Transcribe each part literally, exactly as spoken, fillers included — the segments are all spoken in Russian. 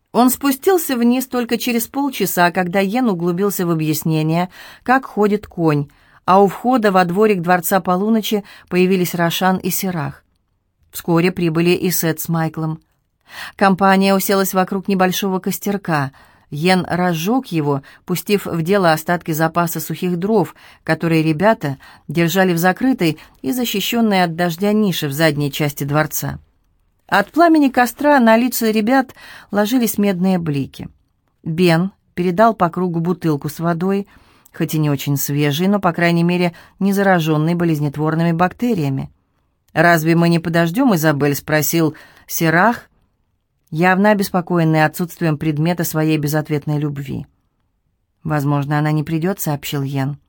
Он спустился вниз только через полчаса, когда Йен углубился в объяснение, как ходит конь, а у входа во дворик дворца полуночи появились Рошан и Сирах. Вскоре прибыли и Сет с Майклом. Компания уселась вокруг небольшого костерка. Йен разжег его, пустив в дело остатки запаса сухих дров, которые ребята держали в закрытой и защищенной от дождя нише в задней части дворца. От пламени костра на лица ребят ложились медные блики. Бен передал по кругу бутылку с водой, хоть и не очень свежей, но, по крайней мере, не зараженной болезнетворными бактериями. «Разве мы не подождем, Изабель?» — спросил Сирах, явно обеспокоенный отсутствием предмета своей безответной любви. «Возможно, она не придет», — сообщил Йен.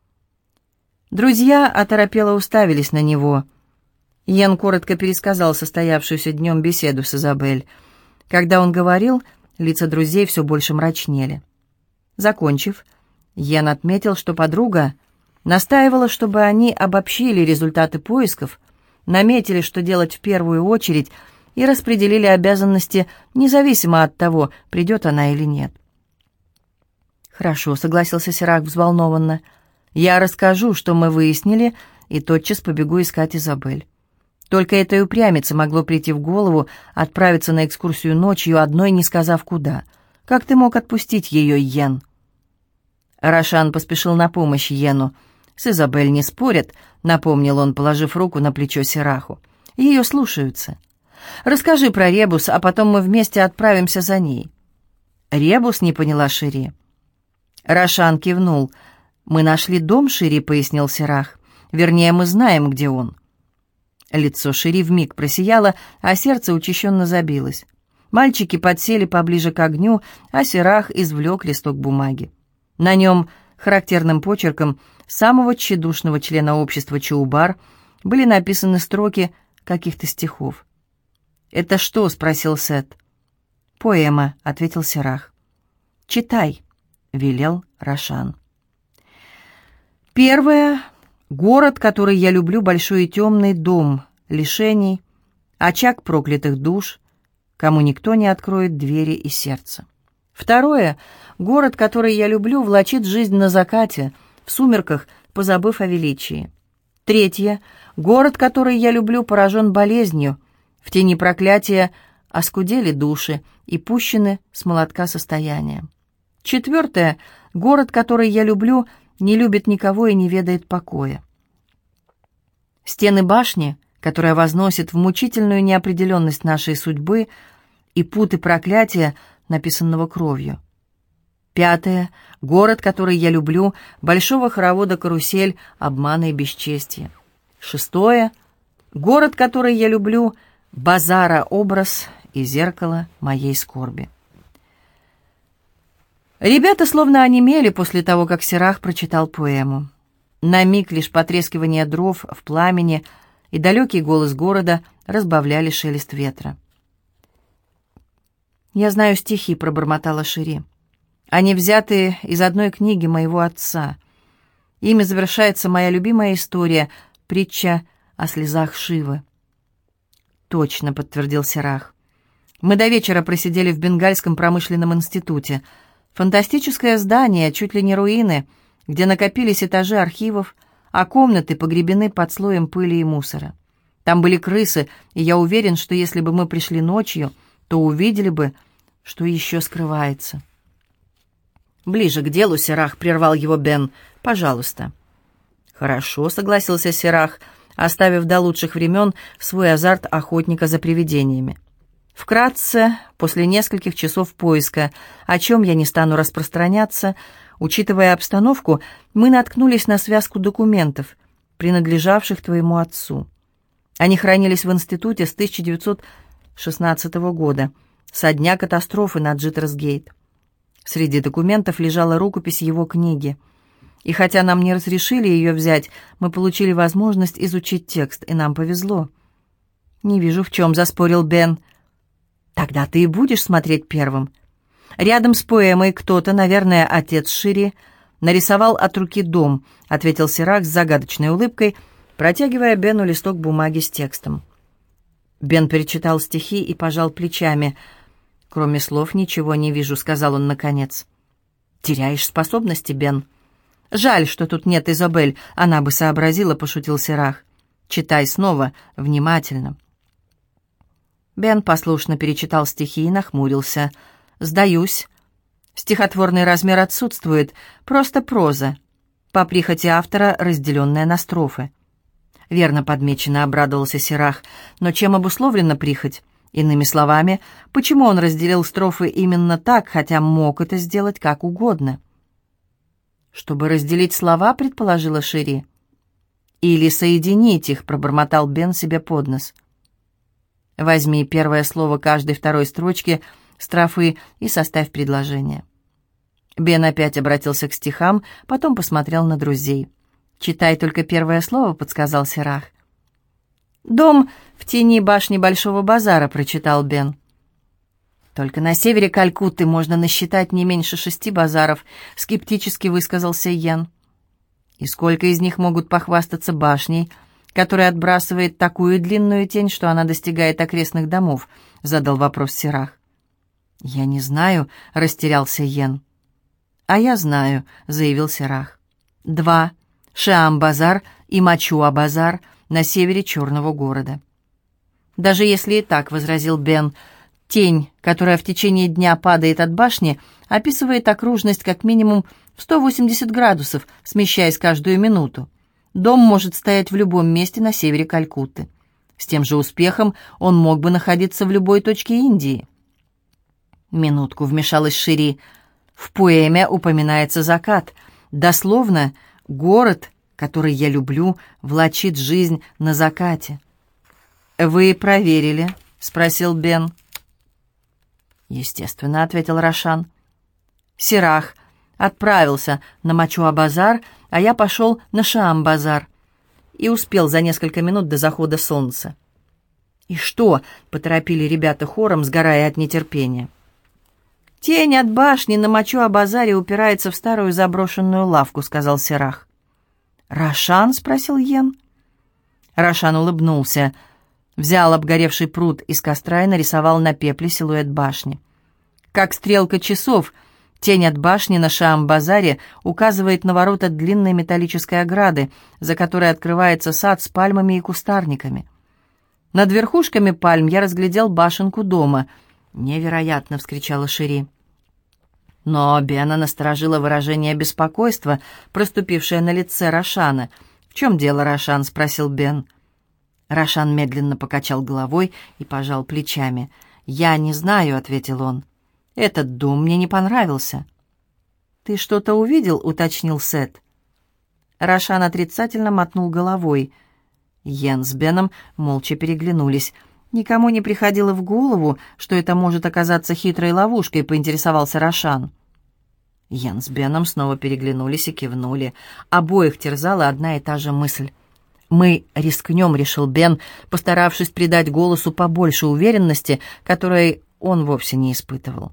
Друзья оторопело уставились на него. Йен коротко пересказал состоявшуюся днем беседу с Изабель. Когда он говорил, лица друзей все больше мрачнели. Закончив, Йен отметил, что подруга настаивала, чтобы они обобщили результаты поисков, наметили, что делать в первую очередь, и распределили обязанности, независимо от того, придет она или нет. «Хорошо», — согласился Сирах взволнованно. «Я расскажу, что мы выяснили, и тотчас побегу искать Изабель». Только этой упрямице могло прийти в голову отправиться на экскурсию ночью, одной не сказав куда. «Как ты мог отпустить ее, Йен?» Рошан поспешил на помощь Йену. «С Изабель не спорят», — напомнил он, положив руку на плечо Сираху. «Ее слушаются. Расскажи про Ребус, а потом мы вместе отправимся за ней». «Ребус?» — не поняла Шири. Рошан кивнул. «Мы нашли дом Шири», — пояснил Сирах. «Вернее, мы знаем, где он». Лицо Шири вмиг просияло, а сердце учащенно забилось. Мальчики подсели поближе к огню, а Сирах извлек листок бумаги. На нем, характерным почерком самого тщедушного члена общества Чаубар, были написаны строки каких-то стихов. «Это что?» — спросил Сет. «Поэма», — ответил Сирах. «Читай», — велел Рошан. Первое. Город, который я люблю, большой и темный, дом лишений, очаг проклятых душ, кому никто не откроет двери и сердца. Второе. Город, который я люблю, влачит жизнь на закате, в сумерках, позабыв о величии. Третье. Город, который я люблю, поражен болезнью, в тени проклятия оскудели души и пущены с молотка состояния. Четвертое. Город, который я люблю, не любит никого и не ведает покоя. Стены башни, которая возносит в мучительную неопределенность нашей судьбы, и путы проклятия, написанного кровью. Пятое. Город, который я люблю, большого хоровода карусель, обмана и бесчестия. Шестое. Город, который я люблю, базара образ и зеркало моей скорби. Ребята словно онемели после того, как Сирах прочитал поэму. На миг лишь потрескивание дров в пламени и далекий голос города разбавляли шелест ветра. «Я знаю стихи», — пробормотала Шири. «Они взяты из одной книги моего отца. Ими завершается моя любимая история, притча о слезах Шивы». «Точно», — подтвердил Сирах. «Мы до вечера просидели в Бенгальском промышленном институте. Фантастическое здание, чуть ли не руины, где накопились этажи архивов, а комнаты погребены под слоем пыли и мусора. Там были крысы, и я уверен, что если бы мы пришли ночью, то увидели бы, что еще скрывается». «Ближе к делу, Сирах», — прервал его Бен. «Пожалуйста». «Хорошо», — согласился Сирах, оставив до лучших времен свой азарт охотника за привидениями. Вкратце, после нескольких часов поиска, о чем я не стану распространяться, учитывая обстановку, мы наткнулись на связку документов, принадлежавших твоему отцу. Они хранились в институте с тысяча девятьсот шестнадцатого года, со дня катастрофы на Джиттерсгейт. Среди документов лежала рукопись его книги. И хотя нам не разрешили ее взять, мы получили возможность изучить текст, и нам повезло. «Не вижу, в чем», — заспорил Бен. «Тогда ты и будешь смотреть первым». «Рядом с поэмой кто-то, наверное, отец Шири, нарисовал от руки дом», — ответил Сирах с загадочной улыбкой, протягивая Бену листок бумаги с текстом. Бен перечитал стихи и пожал плечами. «Кроме слов ничего не вижу», — сказал он наконец. «Теряешь способности, Бен». «Жаль, что тут нет Изабель, она бы сообразила», — пошутил Сирах. «Читай снова, внимательно». Бен послушно перечитал стихи и нахмурился. «Сдаюсь. Стихотворный размер отсутствует, просто проза, по прихоти автора, разделенная на строфы». «Верно подмечено», — обрадовался Сирах. «Но чем обусловлена прихоть? Иными словами, почему он разделил строфы именно так, хотя мог это сделать как угодно?» «Чтобы разделить слова», — предположила Шири. «Или соединить их», — пробормотал Бен себе под нос. «Возьми первое слово каждой второй строчки строфы и составь предложение». Бен опять обратился к стихам, потом посмотрел на друзей. «Читай только первое слово», — подсказал Сирах. «Дом в тени башни Большого базара», — прочитал Бен. «Только на севере Калькутты можно насчитать не меньше шести базаров», — скептически высказался Йен. «И сколько из них могут похвастаться башней, которая отбрасывает такую длинную тень, что она достигает окрестных домов?» — задал вопрос Сирах. «Я не знаю», — растерялся Йен. «А я знаю», — заявил Сирах. «Два. Шиам-базар и Мачуа-базар на севере Черного города». «Даже если и так», — возразил Бен, — «тень, которая в течение дня падает от башни, описывает окружность как минимум в сто восемьдесят градусов, смещаясь каждую минуту. Дом может стоять в любом месте на севере Калькутты. С тем же успехом он мог бы находиться в любой точке Индии». «Минутку», — вмешалась Шири. «В поэме упоминается закат. Дословно, город, который я люблю, влачит жизнь на закате». «Вы проверили?» — спросил Бен. «Естественно», — ответил Рошан. «Сирах отправился на Мачуа-базар, а я пошел на Шиам-базар и успел за несколько минут до захода солнца». «И что?» — поторопили ребята хором, сгорая от нетерпения. «Тень от башни на Мачуа-базаре упирается в старую заброшенную лавку», — сказал Сирах. «Рошан?» — спросил Йен. Рошан улыбнулся, взял обгоревший пруд из костра и нарисовал на пепле силуэт башни. Как стрелка часов, тень от башни на Шиам-базаре указывает на ворота длинной металлической ограды, за которой открывается сад с пальмами и кустарниками. Над верхушками пальм я разглядел башенку дома. «Невероятно!» — вскричала Шири. Но Бена насторожило выражение беспокойства, проступившее на лице Рошана. «В чем дело, Рошан?» — спросил Бен. Рошан медленно покачал головой и пожал плечами. «Я не знаю», — ответил он. «Этот дом мне не понравился». «Ты что-то увидел?» — уточнил Сет. Рошан отрицательно мотнул головой. Йен с Беном молча переглянулись. «Никому не приходило в голову, что это может оказаться хитрой ловушкой», — поинтересовался Рошан. Йен с Беном снова переглянулись и кивнули. Обоих терзала одна и та же мысль. «Мы рискнем», — решил Бен, постаравшись придать голосу побольше уверенности, которой он вовсе не испытывал.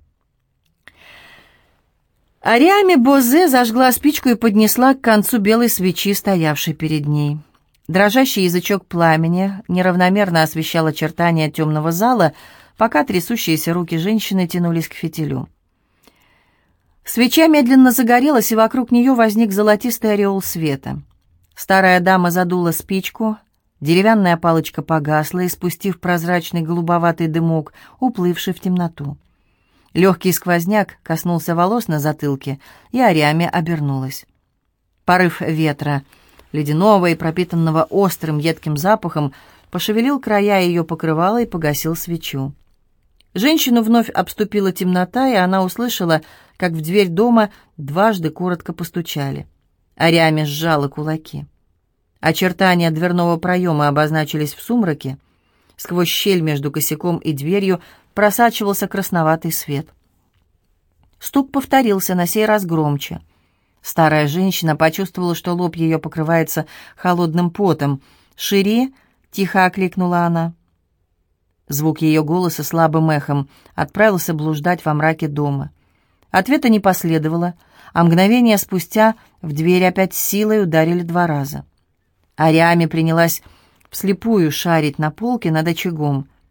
Ариаме Бозе зажгла спичку и поднесла к концу белой свечи, стоявшей перед ней. Дрожащий язычок пламени неравномерно освещал очертания темного зала, пока трясущиеся руки женщины тянулись к фитилю. Свеча медленно загорелась, и вокруг нее возник золотистый ореол света. Старая дама задула спичку, деревянная палочка погасла, испустив прозрачный голубоватый дымок, уплывший в темноту. Легкий сквозняк коснулся волос на затылке, и Ариаме обернулась. Порыв ветра, ледяного и пропитанного острым едким запахом, пошевелил края ее покрывала и погасил свечу. Женщину вновь обступила темнота, и она услышала, как в дверь дома дважды коротко постучали. Ариаме сжала кулаки. Очертания дверного проема обозначились в сумраке. Сквозь щель между косяком и дверью просачивался красноватый свет. Стук повторился, на сей раз громче. Старая женщина почувствовала, что лоб ее покрывается холодным потом. «Шири!» — тихо окликнула она. Звук ее голоса слабым эхом отправился блуждать во мраке дома. Ответа не последовало, а мгновение спустя в дверь опять силой ударили два раза. Ариаме принялась вслепую шарить на полке над очагом.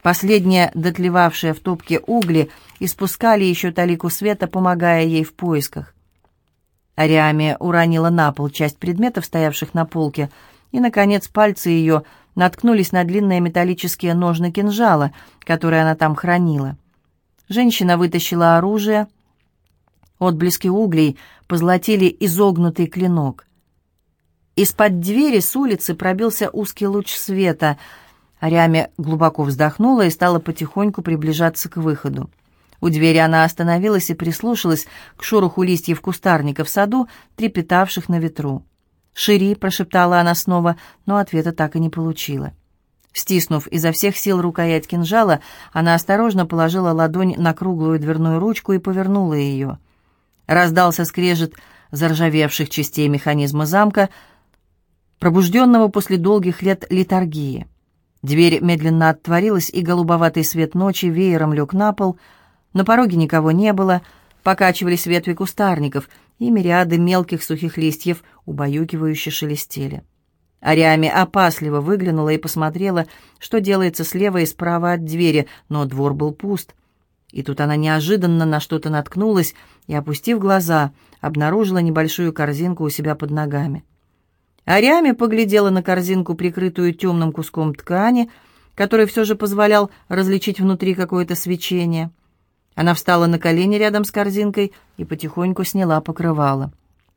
Последние, дотлевавшие в топке угли, испускали еще талику света, помогая ей в поисках. Ариаме уронила на пол часть предметов, стоявших на полке, и, наконец, пальцы ее наткнулись на длинные металлические ножны кинжала, которые она там хранила. Женщина вытащила оружие. Отблески углей позолотили изогнутый клинок. Из-под двери с улицы пробился узкий луч света. Ариаме глубоко вздохнула и стала потихоньку приближаться к выходу. У двери она остановилась и прислушалась к шороху листьев кустарника в саду, трепетавших на ветру. «Шири», — прошептала она снова, но ответа так и не получила. Стиснув изо всех сил рукоять кинжала, она осторожно положила ладонь на круглую дверную ручку и повернула ее. Раздался скрежет заржавевших частей механизма замка, пробужденного после долгих лет летаргии. Дверь медленно отворилась, и голубоватый свет ночи веером лег на пол. На пороге никого не было, покачивались ветви кустарников, и мириады мелких сухих листьев убаюкивающе шелестели. Ариаме опасливо выглянула и посмотрела, что делается слева и справа от двери, но двор был пуст. И тут она неожиданно на что-то наткнулась и, опустив глаза, обнаружила небольшую корзинку у себя под ногами. Ариаме поглядела на корзинку, прикрытую темным куском ткани, который все же позволял различить внутри какое-то свечение. Она встала на колени рядом с корзинкой и потихоньку сняла покрывало.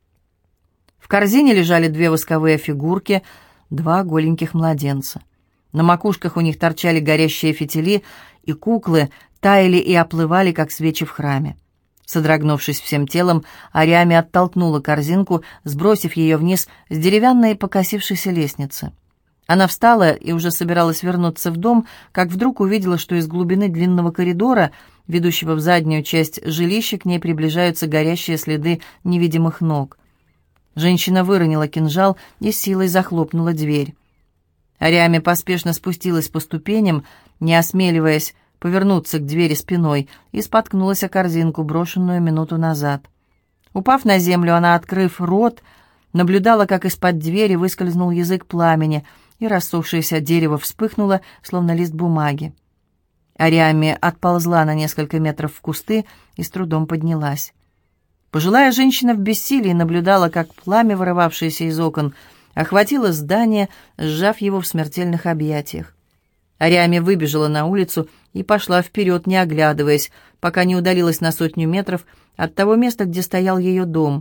В корзине лежали две восковые фигурки, два голеньких младенца. На макушках у них торчали горящие фитили, и куклы таяли и оплывали, как свечи в храме. Содрогнувшись всем телом, Ариаме оттолкнула корзинку, сбросив ее вниз с деревянной покосившейся лестницы. Она встала и уже собиралась вернуться в дом, как вдруг увидела, что из глубины длинного коридора, ведущего в заднюю часть жилища, к ней приближаются горящие следы невидимых ног. Женщина выронила кинжал и силой захлопнула дверь. Ариаме поспешно спустилась по ступеням, не осмеливаясь повернуться к двери спиной, и споткнулась о корзинку, брошенную минуту назад. Упав на землю, она, открыв рот, наблюдала, как из-под двери выскользнул язык пламени, и рассохшееся дерево вспыхнуло, словно лист бумаги. Ариаме отползла на несколько метров в кусты и с трудом поднялась. Пожилая женщина в бессилии наблюдала, как пламя, вырывавшееся из окон, охватило здание, сжав его в смертельных объятиях. Ариаме выбежала на улицу и пошла вперед, не оглядываясь, пока не удалилась на сотню метров от того места, где стоял ее дом.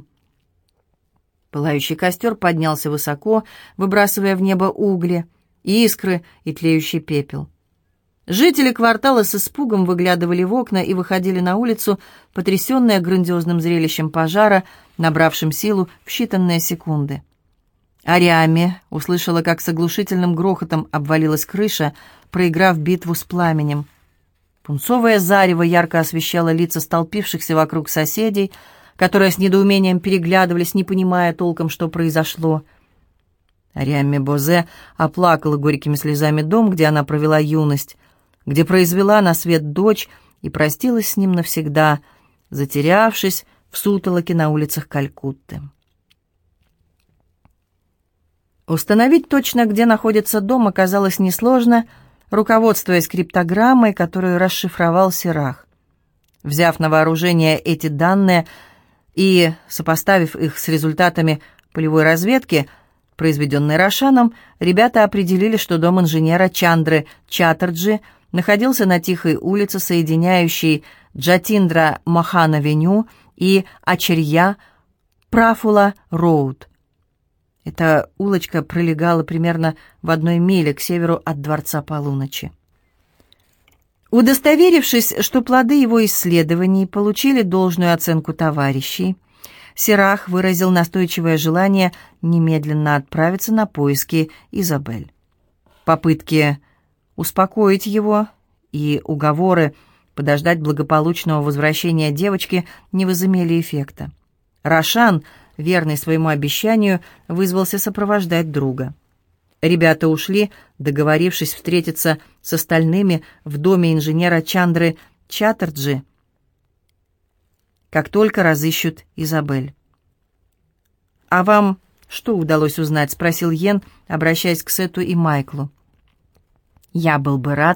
Пылающий костер поднялся высоко, выбрасывая в небо угли, искры и тлеющий пепел. Жители квартала с испугом выглядывали в окна и выходили на улицу, потрясенные грандиозным зрелищем пожара, набравшим силу в считанные секунды. Ариаме услышала, как с оглушительным грохотом обвалилась крыша, проиграв битву с пламенем. Пунцовое зарево ярко освещало лица столпившихся вокруг соседей, которые с недоумением переглядывались, не понимая толком, что произошло. Ариаме Бозе оплакала горькими слезами дом, где она провела юность, где произвела на свет дочь и простилась с ним навсегда, затерявшись в сутолоке на улицах Калькутты. Установить точно, где находится дом, оказалось несложно, руководствуясь криптограммой, которую расшифровал Сирах. Взяв на вооружение эти данные и сопоставив их с результатами полевой разведки, произведенной Рошаном, ребята определили, что дом инженера Чандры Чаттерджи находился на тихой улице, соединяющей Джатиндра-Мохан-авеню и Ачарья-Прафула-роуд. Эта улочка пролегала примерно в одной миле к северу от Дворца Полуночи. Удостоверившись, что плоды его исследований получили должную оценку товарищей, Сирах выразил настойчивое желание немедленно отправиться на поиски Изабель. Попытки успокоить его и уговоры подождать благополучного возвращения девочки не возымели эффекта. Рошан, верный своему обещанию, вызвался сопровождать друга. Ребята ушли, договорившись встретиться с остальными в доме инженера Чандры Чаттерджи, как только разыщут Изабель. «А вам что удалось узнать?» — спросил Йен, обращаясь к Сету и Майклу. «Я был бы рад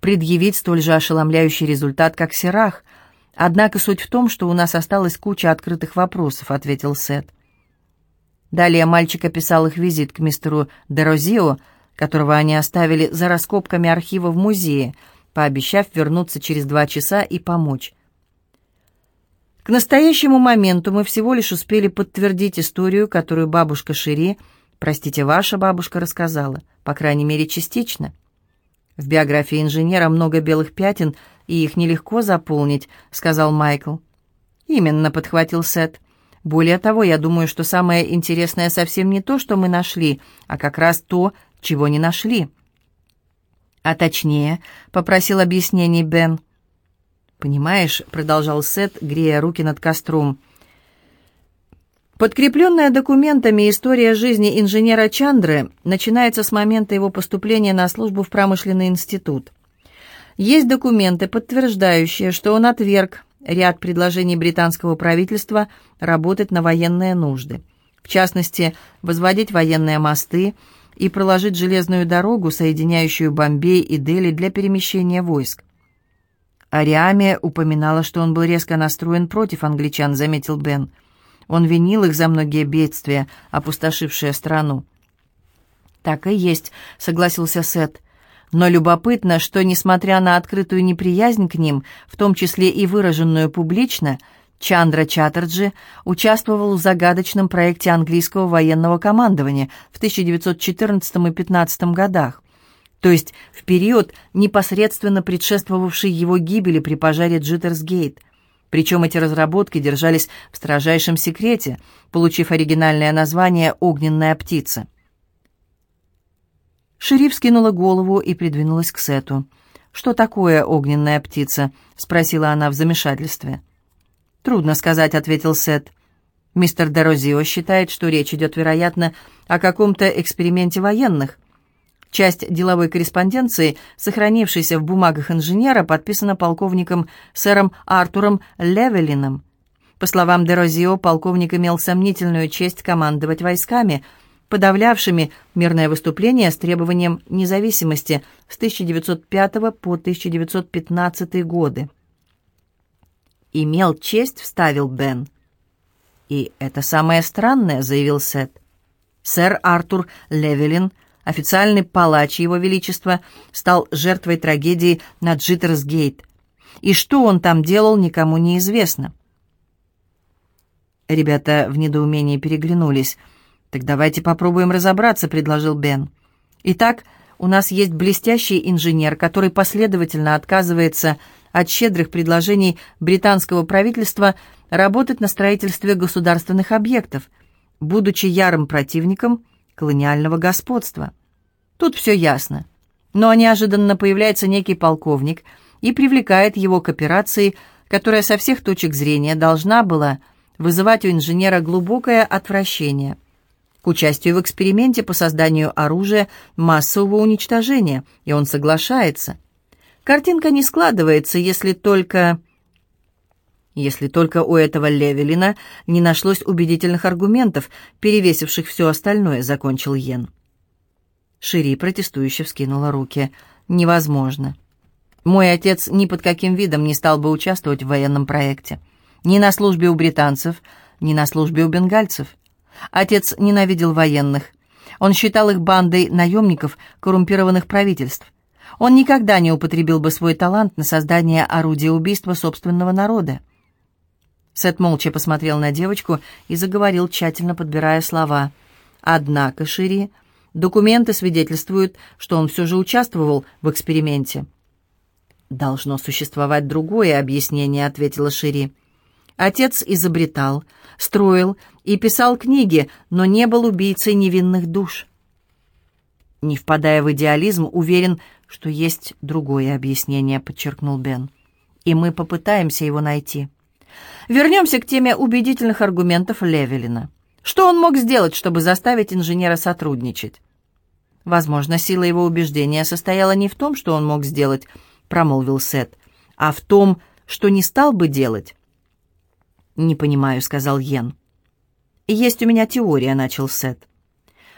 предъявить столь же ошеломляющий результат, как Серах. Однако суть в том, что у нас осталась куча открытых вопросов», — ответил Сет. Далее мальчик описал их визит к мистеру Дерозио, которого они оставили за раскопками архива в музее, пообещав вернуться через два часа и помочь. К настоящему моменту мы всего лишь успели подтвердить историю, которую бабушка Шири, простите, ваша бабушка, рассказала, по крайней мере, частично. В биографии инженера много белых пятен, и их нелегко заполнить, сказал Майкл. Именно, подхватил Сет. Более того, я думаю, что самое интересное совсем не то, что мы нашли, а как раз то, чего не нашли. А точнее, попросил объяснений Бен. «Понимаешь», — продолжал Сет, грея руки над костром, подкрепленная документами история жизни инженера Чандры начинается с момента его поступления на службу в промышленный институт. Есть документы, подтверждающие, что он отверг ряд предложений британского правительства работать на военные нужды, в частности, возводить военные мосты и проложить железную дорогу, соединяющую Бомбей и Дели для перемещения войск. Ариаме упоминала, что он был резко настроен против англичан, заметил Бен. Он винил их за многие бедствия, опустошившие страну. «Так и есть», — согласился Сет. «Но любопытно, что, несмотря на открытую неприязнь к ним, в том числе и выраженную публично, Чандра Чаттерджи участвовал в загадочном проекте английского военного командования в тысяча девятьсот четырнадцатом и пятнадцатом годах, то есть в период, непосредственно предшествовавший его гибели при пожаре Джиттерсгейт. Причем эти разработки держались в строжайшем секрете, получив оригинальное название «Огненная птица». Шири вскинула голову и придвинулась к Сету. «Что такое огненная птица?» — спросила она в замешательстве. «Трудно сказать», — ответил Сет. «Мистер Дерозио считает, что речь идет, вероятно, о каком-то эксперименте военных. Часть деловой корреспонденции, сохранившейся в бумагах инженера, подписана полковником сэром Артуром Левелином. По словам Дерозио, полковник имел сомнительную честь командовать войсками, подавлявшими мирное выступление с требованием независимости с тысяча девятьсот пятого по тысяча девятьсот пятнадцатый годы. «Имел честь», — вставил Бен. «И это самое странное», — заявил Сет. «Сэр Артур Левелин, официальный палач Его Величества, стал жертвой трагедии на Джиттерсгейт. И что он там делал, никому не известно». Ребята в недоумении переглянулись. «Так давайте попробуем разобраться», — предложил Бен. «Итак, у нас есть блестящий инженер, который последовательно отказывается от щедрых предложений британского правительства работать на строительстве государственных объектов, будучи ярым противником колониального господства. Тут все ясно. Но неожиданно появляется некий полковник и привлекает его к операции, которая со всех точек зрения должна была вызывать у инженера глубокое отвращение, к участию в эксперименте по созданию оружия массового уничтожения, и он соглашается. Картинка не складывается, если только... Если только у этого Левелина не нашлось убедительных аргументов, перевесивших все остальное, закончил Йен. Шири протестующе вскинула руки. «Невозможно. Мой отец ни под каким видом не стал бы участвовать в военном проекте. Ни на службе у британцев, ни на службе у бенгальцев. Отец ненавидел военных. Он считал их бандой наемников коррумпированных правительств. Он никогда не употребил бы свой талант на создание орудия убийства собственного народа». Сет молча посмотрел на девочку и заговорил, тщательно подбирая слова. «Однако, Шири, документы свидетельствуют, что он все же участвовал в эксперименте». «Должно существовать другое объяснение», — ответила Шири. «Отец изобретал, строил и писал книги, но не был убийцей невинных душ». «Не впадая в идеализм, уверен, что есть другое объяснение», — подчеркнул Бен. «И мы попытаемся его найти. Вернемся к теме убедительных аргументов Левелина. Что он мог сделать, чтобы заставить инженера сотрудничать?» «Возможно, сила его убеждения состояла не в том, что он мог сделать», — промолвил Сет, «а в том, что не стал бы делать». «Не понимаю», — сказал Йен. «Есть у меня теория», — начал Сет.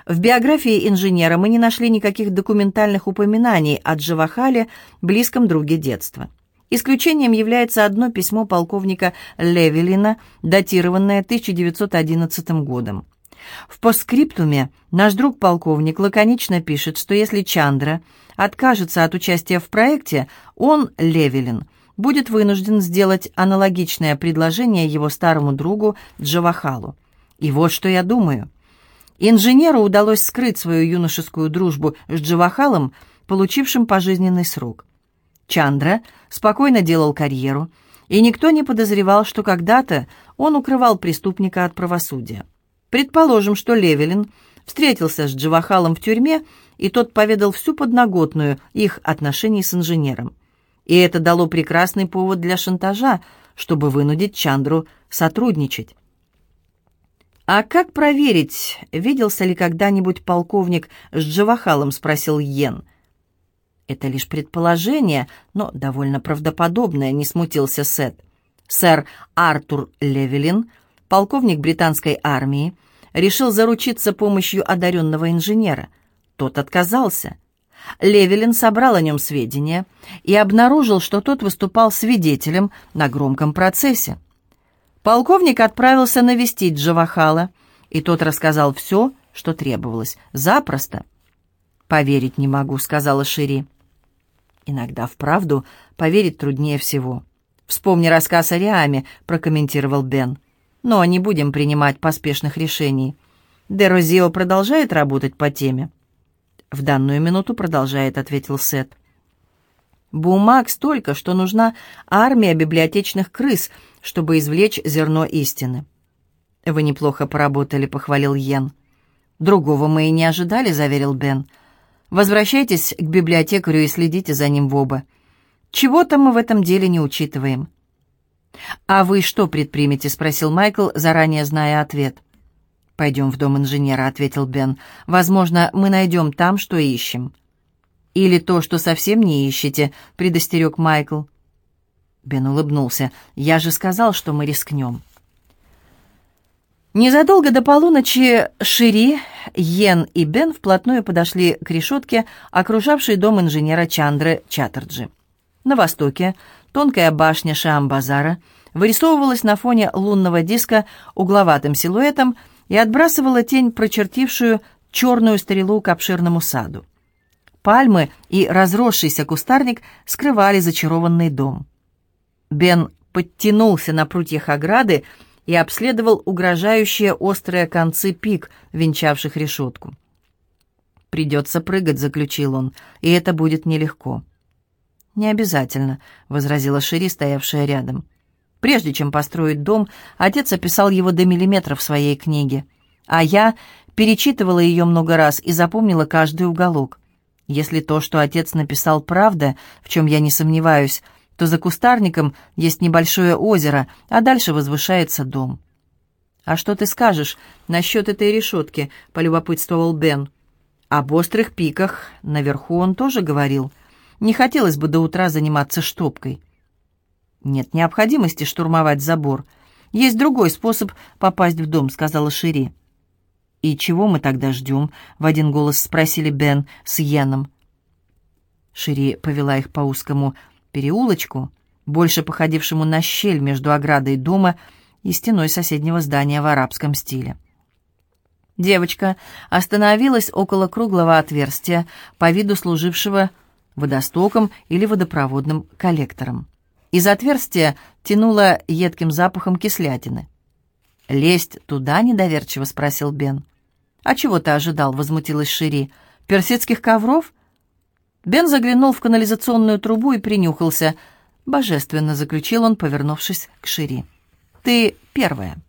В биографии инженера мы не нашли никаких документальных упоминаний о Джавахале, близком друге детства. Исключением является одно письмо полковника Левелина, датированное тысяча девятьсот одиннадцатым годом. В постскриптуме наш друг-полковник лаконично пишет, что если Чандра откажется от участия в проекте, он, Левелин, будет вынужден сделать аналогичное предложение его старому другу Джавахалу. И вот что я думаю. Инженеру удалось скрыть свою юношескую дружбу с Джавахалом, получившим пожизненный срок. Чандра спокойно делал карьеру, и никто не подозревал, что когда-то он укрывал преступника от правосудия. Предположим, что Левелин встретился с Джавахалом в тюрьме, и тот поведал всю подноготную их отношений с инженером. И это дало прекрасный повод для шантажа, чтобы вынудить Чандру сотрудничать. «А как проверить, виделся ли когда-нибудь полковник с Джавахалом?» — спросил Йен. «Это лишь предположение, но довольно правдоподобное», — не смутился Сет. Сэр Артур Левелин, полковник британской армии, решил заручиться помощью одаренного инженера. Тот отказался. Левелин собрал о нем сведения и обнаружил, что тот выступал свидетелем на громком процессе. Полковник отправился навестить Джавахала, и тот рассказал все, что требовалось. Запросто. «Поверить не могу», — сказала Шири. «Иногда вправду поверить труднее всего. Вспомни рассказ о Риаме», — прокомментировал Бен. «Но не будем принимать поспешных решений. Де Розио продолжает работать по теме?» «В данную минуту продолжает», — ответил Сет. «Бумаг столько, что нужна армия библиотечных крыс, чтобы извлечь зерно истины». «Вы неплохо поработали», — похвалил Йен. «Другого мы и не ожидали», — заверил Бен. «Возвращайтесь к библиотекарю и следите за ним в оба. Чего-то мы в этом деле не учитываем». «А вы что предпримете?» — спросил Майкл, заранее зная ответ. «Пойдем в дом инженера», — ответил Бен. «Возможно, мы найдем там, что ищем». «Или то, что совсем не ищете», — предостерег Майкл. Бен улыбнулся. «Я же сказал, что мы рискнем». Незадолго до полуночи Шири, Йен и Бен вплотную подошли к решетке, окружавшей дом инженера Чандры Чаттерджи. На востоке тонкая башня Шаамбазара вырисовывалась на фоне лунного диска угловатым силуэтом и отбрасывала тень, прочертившую черную стрелу к обширному саду. Пальмы и разросшийся кустарник скрывали зачарованный дом. Бен подтянулся на прутьях ограды и обследовал угрожающие острые концы пик, венчавших решетку. «Придется прыгать», — заключил он, — «и это будет нелегко». «Не обязательно», — возразила Шири, стоявшая рядом. «Прежде чем построить дом, отец описал его до миллиметра в своей книге, а я перечитывала ее много раз и запомнила каждый уголок. Если то, что отец написал, правда, в чем я не сомневаюсь, то за кустарником есть небольшое озеро, а дальше возвышается дом». «А что ты скажешь насчет этой решетки?» — полюбопытствовал Бен. «Об острых пиках наверху он тоже говорил. Не хотелось бы до утра заниматься штопкой». «Нет необходимости штурмовать забор. Есть другой способ попасть в дом», — сказала Шири. «И чего мы тогда ждем?» — в один голос спросили Бен с Йеном. Шири повела их по узкому переулочку, больше походившему на щель между оградой дома и стеной соседнего здания в арабском стиле. Девочка остановилась около круглого отверстия, по виду служившего водостоком или водопроводным коллектором. Из отверстия тянуло едким запахом кислятины. «Лезть туда?» — недоверчиво спросил Бен. «А чего ты ожидал?» — возмутилась Шири. «Персидских ковров?» Бен заглянул в канализационную трубу и принюхался. «Божественно», — заключил он, повернувшись к Шири. «Ты первая».